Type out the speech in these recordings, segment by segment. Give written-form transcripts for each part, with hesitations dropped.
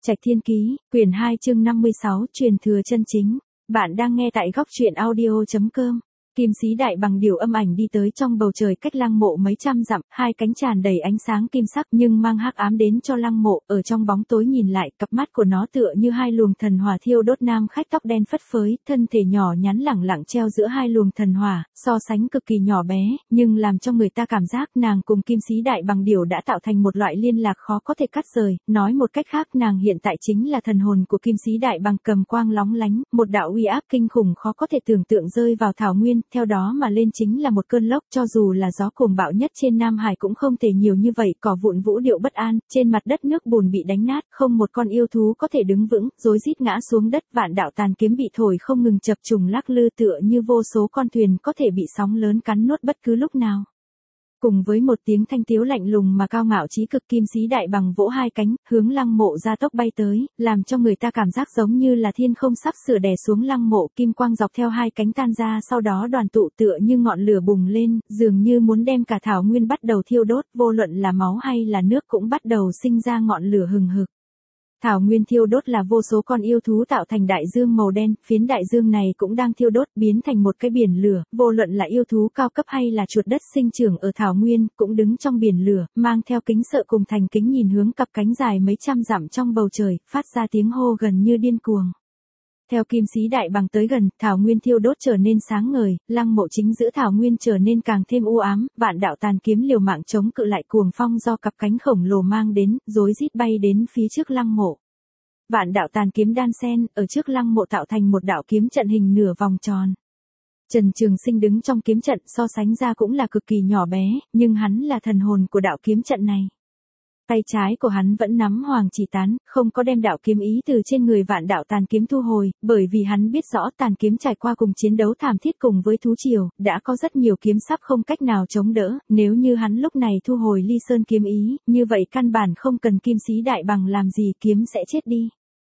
Trạch Thiên Ký, quyển 2 chương 56, truyền thừa chân chính. Bạn đang nghe tại góc truyện audio.com. Kim sĩ đại bằng điều âm ảnh đi tới trong bầu trời cách lăng mộ mấy trăm dặm, hai cánh tràn đầy ánh sáng kim sắc nhưng mang hắc ám đến cho lăng mộ, ở trong bóng tối nhìn lại, cặp mắt của nó tựa như hai luồng thần hỏa thiêu đốt nam khách tóc đen phất phới, thân thể nhỏ nhắn lẳng lặng treo giữa hai luồng thần hỏa, so sánh cực kỳ nhỏ bé, nhưng làm cho người ta cảm giác nàng cùng kim sĩ đại bằng điều đã tạo thành một loại liên lạc khó có thể cắt rời, nói một cách khác nàng hiện tại chính là thần hồn của kim sĩ đại bằng cầm quang lóng lánh, một đạo uy áp kinh khủng khó có thể tưởng tượng rơi vào thảo nguyên. Theo đó mà lên chính là một cơn lốc, cho dù là gió cuồng bạo nhất trên Nam Hải cũng không thể nhiều như vậy, cỏ vụn vũ điệu bất an, trên mặt đất nước bùn bị đánh nát, không một con yêu thú có thể đứng vững, rối rít ngã xuống đất, vạn đạo tàn kiếm bị thổi không ngừng chập trùng lắc lư tựa như vô số con thuyền có thể bị sóng lớn cắn nuốt bất cứ lúc nào. Cùng với một tiếng thanh tiếu lạnh lùng mà cao ngạo chí cực, kim sĩ đại bằng vỗ hai cánh, hướng lăng mộ gia tốc bay tới, làm cho người ta cảm giác giống như là thiên không sắp sửa đè xuống lăng mộ, kim quang dọc theo hai cánh tan ra, sau đó đoàn tụ tựa như ngọn lửa bùng lên, dường như muốn đem cả thảo nguyên bắt đầu thiêu đốt, vô luận là máu hay là nước cũng bắt đầu sinh ra ngọn lửa hừng hực. Thảo nguyên thiêu đốt là vô số con yêu thú tạo thành đại dương màu đen, phiến đại dương này cũng đang thiêu đốt, biến thành một cái biển lửa, vô luận là yêu thú cao cấp hay là chuột đất sinh trưởng ở thảo nguyên, cũng đứng trong biển lửa, mang theo kính sợ cùng thành kính nhìn hướng cặp cánh dài mấy trăm dặm trong bầu trời, phát ra tiếng hô gần như điên cuồng. Theo kim sĩ đại bằng tới gần, thảo nguyên thiêu đốt trở nên sáng ngời, lăng mộ chính giữa thảo nguyên trở nên càng thêm u ám, vạn đạo tàn kiếm liều mạng chống cự lại cuồng phong do cặp cánh khổng lồ mang đến, rối rít bay đến phía trước lăng mộ. Vạn đạo tàn kiếm đan xen, ở trước lăng mộ tạo thành một đạo kiếm trận hình nửa vòng tròn. Trần Trường Sinh đứng trong kiếm trận, so sánh ra cũng là cực kỳ nhỏ bé, nhưng hắn là thần hồn của đạo kiếm trận này. Tay trái của hắn vẫn nắm hoàng chỉ tán, không có đem đạo kiếm ý từ trên người vạn đạo tàn kiếm thu hồi, bởi vì hắn biết rõ tàn kiếm trải qua cùng chiến đấu thảm thiết cùng với thú triều, đã có rất nhiều kiếm sắp không cách nào chống đỡ, nếu như hắn lúc này thu hồi Ly Sơn kiếm ý, như vậy căn bản không cần kim sĩ đại bằng làm gì, kiếm sẽ chết đi.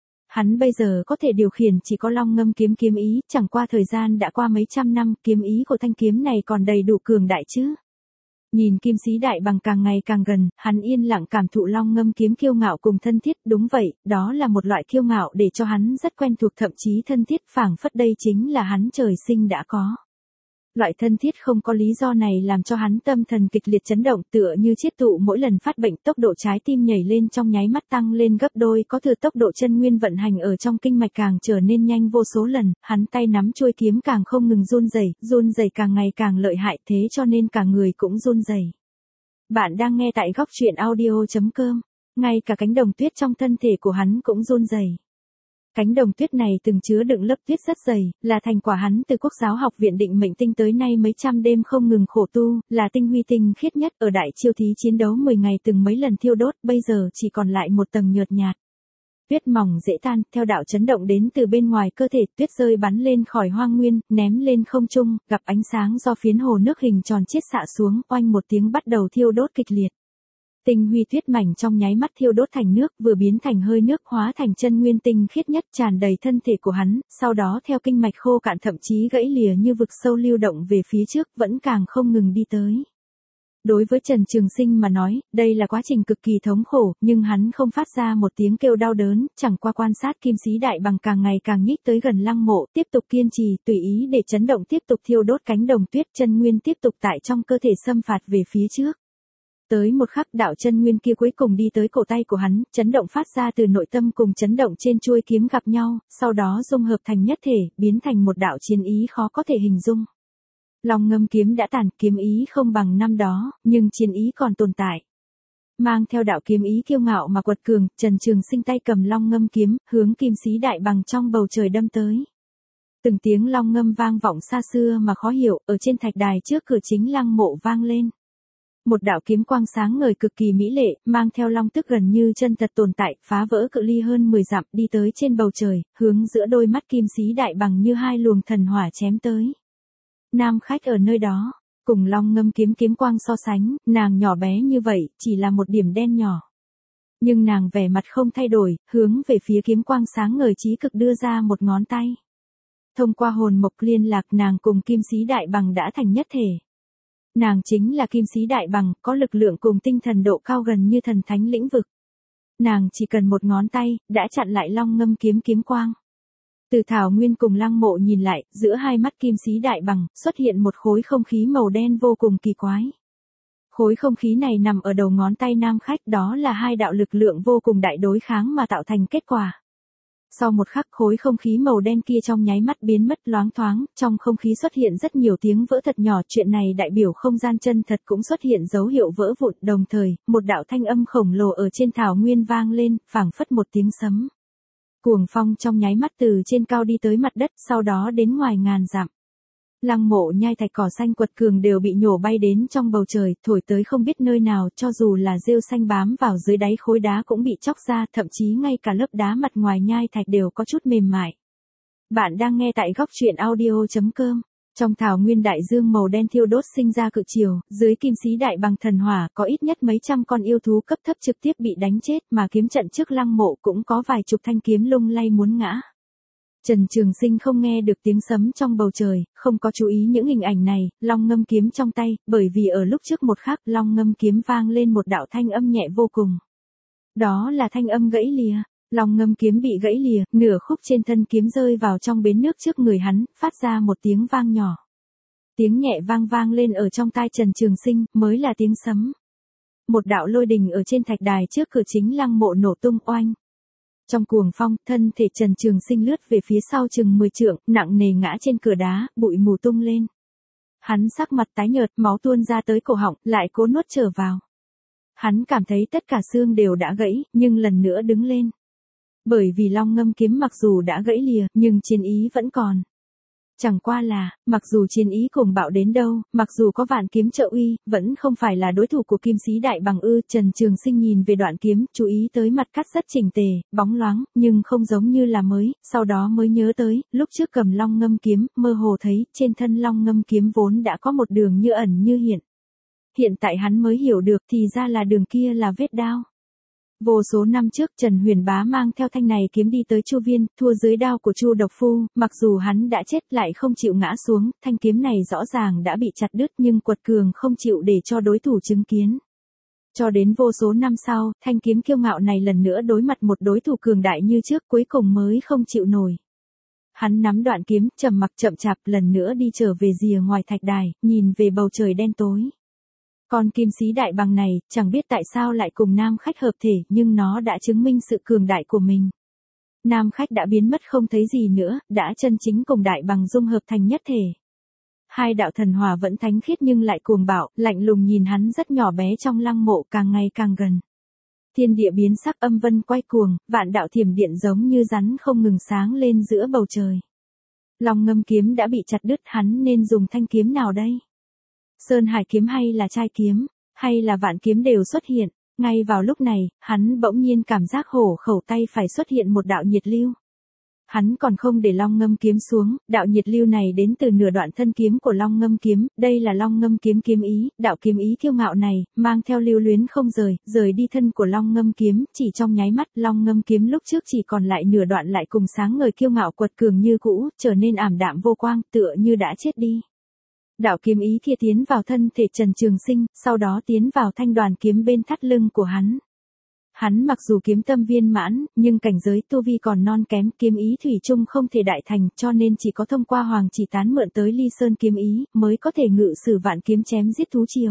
Hắn bây giờ có thể điều khiển chỉ có long ngâm kiếm kiếm ý, chẳng qua thời gian đã qua mấy trăm năm, kiếm ý của thanh kiếm này còn đầy đủ cường đại chứ. Nhìn kim sĩ đại bằng càng ngày càng gần, hắn yên lặng cảm thụ long ngâm kiếm kiêu ngạo cùng thân thiết, đúng vậy, đó là một loại kiêu ngạo để cho hắn rất quen thuộc, thậm chí thân thiết, phảng phất đây chính là hắn trời sinh đã có. Loại thân thiết không có lý do này làm cho hắn tâm thần kịch liệt chấn động, tựa như chiết tụ mỗi lần phát bệnh, tốc độ trái tim nhảy lên trong nháy mắt tăng lên gấp đôi, có thừa tốc độ chân nguyên vận hành ở trong kinh mạch càng trở nên nhanh vô số lần, hắn tay nắm chuôi kiếm càng không ngừng run rẩy càng ngày càng lợi hại, thế cho nên cả người cũng run rẩy. Bạn đang nghe tại góc truyện audio.com, ngay cả cánh đồng tuyết trong thân thể của hắn cũng run rẩy. Cánh đồng tuyết này từng chứa đựng lớp tuyết rất dày, là thành quả hắn từ Quốc giáo học viện Định Mệnh Tinh tới nay mấy trăm đêm không ngừng khổ tu, là tinh huy tinh khiết nhất, ở đại chiêu thí chiến đấu 10 ngày từng mấy lần thiêu đốt, bây giờ chỉ còn lại một tầng nhợt nhạt. Tuyết mỏng dễ tan, theo đạo chấn động đến từ bên ngoài cơ thể, tuyết rơi bắn lên khỏi hoang nguyên, ném lên không trung, gặp ánh sáng do phiến hồ nước hình tròn chiết xạ xuống, oanh một tiếng bắt đầu thiêu đốt kịch liệt. Tinh huy tuyết mảnh trong nháy mắt thiêu đốt thành nước, vừa biến thành hơi nước hóa thành chân nguyên tinh khiết nhất tràn đầy thân thể của hắn, sau đó theo kinh mạch khô cạn thậm chí gãy lìa như vực sâu lưu động về phía trước, vẫn càng không ngừng đi tới. Đối với Trần Trường Sinh mà nói, đây là quá trình cực kỳ thống khổ, nhưng hắn không phát ra một tiếng kêu đau đớn, chẳng qua quan sát kim sĩ đại bằng càng ngày càng nhích tới gần lăng mộ, tiếp tục kiên trì, tùy ý để chấn động tiếp tục thiêu đốt cánh đồng tuyết, chân nguyên tiếp tục tại trong cơ thể xâm phạt về phía trước. Tới một khắc đạo chân nguyên kia cuối cùng đi tới cổ tay của hắn, chấn động phát ra từ nội tâm cùng chấn động trên chuôi kiếm gặp nhau, sau đó dung hợp thành nhất thể, biến thành một đạo chiến ý khó có thể hình dung. Long ngâm kiếm đã tàn, kiếm ý không bằng năm đó, nhưng chiến ý còn tồn tại. Mang theo đạo kiếm ý kiêu ngạo mà quật cường, Trần Trường Sinh tay cầm long ngâm kiếm, hướng kim sĩ đại bằng trong bầu trời đâm tới. Từng tiếng long ngâm vang vọng xa xưa mà khó hiểu, ở trên thạch đài trước cửa chính lăng mộ vang lên. Một đạo kiếm quang sáng ngời cực kỳ mỹ lệ, mang theo long tức gần như chân thật tồn tại, phá vỡ cự ly hơn 10 dặm, đi tới trên bầu trời, hướng giữa đôi mắt kim sĩ đại bằng như hai luồng thần hỏa chém tới. Nam khách ở nơi đó, cùng long ngâm kiếm quang so sánh, nàng nhỏ bé như vậy, chỉ là một điểm đen nhỏ. Nhưng nàng vẻ mặt không thay đổi, hướng về phía kiếm quang sáng ngời chí cực đưa ra một ngón tay. Thông qua hồn mộc liên lạc, nàng cùng kim sĩ đại bằng đã thành nhất thể. Nàng chính là kim sĩ đại bằng, có lực lượng cùng tinh thần độ cao gần như thần thánh lĩnh vực. Nàng chỉ cần một ngón tay, đã chặn lại long ngâm kiếm kiếm quang. Từ Thảo Nguyên cùng Lăng Mộ nhìn lại, giữa hai mắt kim sĩ đại bằng, xuất hiện một khối không khí màu đen vô cùng kỳ quái. Khối không khí này nằm ở đầu ngón tay nam khách, đó là hai đạo lực lượng vô cùng đại đối kháng mà tạo thành kết quả. Sau một khắc khối không khí màu đen kia trong nháy mắt biến mất loáng thoáng, trong không khí xuất hiện rất nhiều tiếng vỡ thật nhỏ, chuyện này đại biểu không gian chân thật cũng xuất hiện dấu hiệu vỡ vụn, đồng thời, một đạo thanh âm khổng lồ ở trên thảo nguyên vang lên, phảng phất một tiếng sấm. Cuồng phong trong nháy mắt từ trên cao đi tới mặt đất, sau đó đến ngoài ngàn dặm. Lăng Mộ nhai thạch cỏ xanh quật cường đều bị nhổ bay đến trong bầu trời, thổi tới không biết nơi nào, cho dù là rêu xanh bám vào dưới đáy khối đá cũng bị chóc ra, thậm chí ngay cả lớp đá mặt ngoài nhai thạch đều có chút mềm mại. Bạn đang nghe tại góc truyện audio.com. Trong thảo nguyên đại dương màu đen thiêu đốt sinh ra cự chiều, dưới kim sĩ đại bằng thần hỏa có ít nhất mấy trăm con yêu thú cấp thấp trực tiếp bị đánh chết, mà kiếm trận trước Lăng Mộ cũng có vài chục thanh kiếm lung lay muốn ngã. Trần Trường Sinh không nghe được tiếng sấm trong bầu trời, không có chú ý những hình ảnh này, long ngâm kiếm trong tay, bởi vì ở lúc trước một khắc long ngâm kiếm vang lên một đạo thanh âm nhẹ vô cùng. Đó là thanh âm gãy lìa, long ngâm kiếm bị gãy lìa, nửa khúc trên thân kiếm rơi vào trong bến nước trước người hắn, phát ra một tiếng vang nhỏ. Tiếng nhẹ vang lên ở trong tai Trần Trường Sinh, mới là tiếng sấm. Một đạo lôi đình ở trên thạch đài trước cửa chính Lăng Mộ nổ tung oanh. Trong cuồng phong, thân thể Trần Trường Sinh lướt về phía sau chừng 10 trượng, nặng nề ngã trên cửa đá, bụi mù tung lên. Hắn sắc mặt tái nhợt, máu tuôn ra tới cổ họng, lại cố nuốt trở vào. Hắn cảm thấy tất cả xương đều đã gãy, nhưng lần nữa đứng lên. Bởi vì long ngâm kiếm mặc dù đã gãy lìa, nhưng chiến ý vẫn còn. Chẳng qua là, mặc dù chiến ý cuồng bạo đến đâu, mặc dù có vạn kiếm trợ uy, vẫn không phải là đối thủ của kim sĩ đại bằng ư. Trần Trường Sinh nhìn về đoạn kiếm, chú ý tới mặt cắt rất chỉnh tề, bóng loáng, nhưng không giống như là mới, sau đó mới nhớ tới, lúc trước cầm long ngâm kiếm, mơ hồ thấy, trên thân long ngâm kiếm vốn đã có một đường như ẩn như hiện. Hiện tại hắn mới hiểu được thì ra là đường kia là vết đao. Vô số năm trước Trần Huyền Bá mang theo thanh này kiếm đi tới Chu Viên, thua dưới đao của Chu Độc Phu, mặc dù hắn đã chết lại không chịu ngã xuống, thanh kiếm này rõ ràng đã bị chặt đứt nhưng quật cường không chịu để cho đối thủ chứng kiến. Cho đến vô số năm sau, thanh kiếm kiêu ngạo này lần nữa đối mặt một đối thủ cường đại như trước cuối cùng mới không chịu nổi. Hắn nắm đoạn kiếm, trầm mặc chậm chạp lần nữa đi trở về rìa ngoài thạch đài, nhìn về bầu trời đen tối. Con kim sĩ đại bằng này, chẳng biết tại sao lại cùng nam khách hợp thể, nhưng nó đã chứng minh sự cường đại của mình. Nam khách đã biến mất không thấy gì nữa, đã chân chính cùng đại bằng dung hợp thành nhất thể. Hai đạo thần hỏa vẫn thánh khiết nhưng lại cuồng bạo, lạnh lùng nhìn hắn rất nhỏ bé trong Lăng Mộ càng ngày càng gần. Thiên địa biến sắc, âm vân quay cuồng, vạn đạo thiểm điện giống như rắn không ngừng sáng lên giữa bầu trời. Long ngâm kiếm đã bị chặt đứt, hắn nên dùng thanh kiếm nào đây? Sơn Hải kiếm hay là Trai kiếm, hay là Vạn kiếm đều xuất hiện. Ngay vào lúc này, hắn bỗng nhiên cảm giác hổ khẩu tay phải xuất hiện một đạo nhiệt lưu. Hắn còn không để long ngâm kiếm xuống, đạo nhiệt lưu này đến từ nửa đoạn thân kiếm của long ngâm kiếm, đây là long ngâm kiếm kiếm ý, đạo kiếm ý kiêu ngạo này, mang theo lưu luyến không rời đi thân của long ngâm kiếm, chỉ trong nháy mắt, long ngâm kiếm lúc trước chỉ còn lại nửa đoạn lại cùng sáng ngời kiêu ngạo quật cường như cũ, trở nên ảm đạm vô quang, tựa như đã chết đi. Đạo kiếm ý kia tiến vào thân thể Trần Trường Sinh, sau đó tiến vào thanh đoàn kiếm bên thắt lưng của hắn. Hắn mặc dù kiếm tâm viên mãn, nhưng cảnh giới tu vi còn non kém, kiếm ý thủy chung không thể đại thành, cho nên chỉ có thông qua Hoàng Chỉ Tán mượn tới Ly Sơn kiếm ý, mới có thể ngự sử vạn kiếm chém giết thú triều.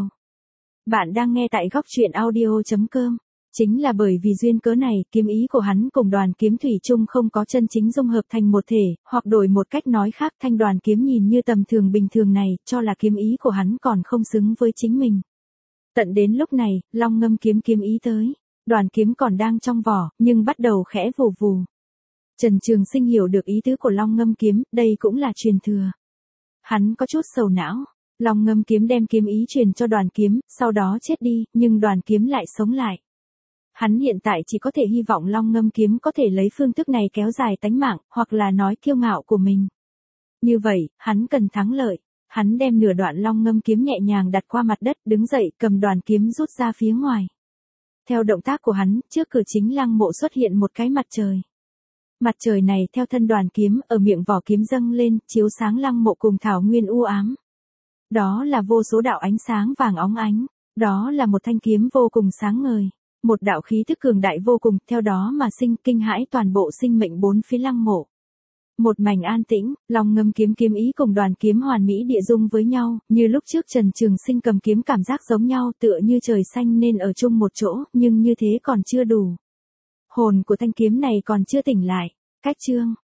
Bạn đang nghe tại góc truyện audio.com. Chính là bởi vì duyên cớ này, kiếm ý của hắn cùng đoàn kiếm thủy chung không có chân chính dung hợp thành một thể, hoặc đổi một cách nói khác, thanh đoàn kiếm nhìn như tầm thường bình thường này, cho là kiếm ý của hắn còn không xứng với chính mình. Tận đến lúc này, long ngâm kiếm kiếm ý tới, đoàn kiếm còn đang trong vỏ, nhưng bắt đầu khẽ vù vù. Trần Trường Sinh hiểu được ý tứ của long ngâm kiếm, đây cũng là truyền thừa. Hắn có chút sầu não. Long ngâm kiếm đem kiếm ý truyền cho đoàn kiếm, sau đó chết đi, nhưng đoàn kiếm lại sống lại. Hắn hiện tại chỉ có thể hy vọng long ngâm kiếm có thể lấy phương thức này kéo dài tánh mạng, hoặc là nói kiêu ngạo của mình. Như vậy, hắn cần thắng lợi. Hắn đem nửa đoạn long ngâm kiếm nhẹ nhàng đặt qua mặt đất, đứng dậy, cầm đoàn kiếm rút ra phía ngoài. Theo động tác của hắn, trước cửa chính Lăng Mộ xuất hiện một cái mặt trời. Mặt trời này theo thân đoàn kiếm, ở miệng vỏ kiếm dâng lên, chiếu sáng Lăng Mộ cùng thảo nguyên u ám. Đó là vô số đạo ánh sáng vàng óng ánh. Đó là một thanh kiếm vô cùng sáng ngời. một đạo khí thức cường đại vô cùng, theo đó mà sinh kinh hãi toàn bộ sinh mệnh bốn phía lăng mộ. Một mảnh an tĩnh, lòng ngâm kiếm kiếm ý cùng đoàn kiếm hoàn mỹ địa dung với nhau, như lúc trước Trần Trường Sinh cầm kiếm cảm giác giống nhau, tựa như trời xanh nên ở chung một chỗ, nhưng như thế còn chưa đủ. Hồn của thanh kiếm này còn chưa tỉnh lại. Cách chương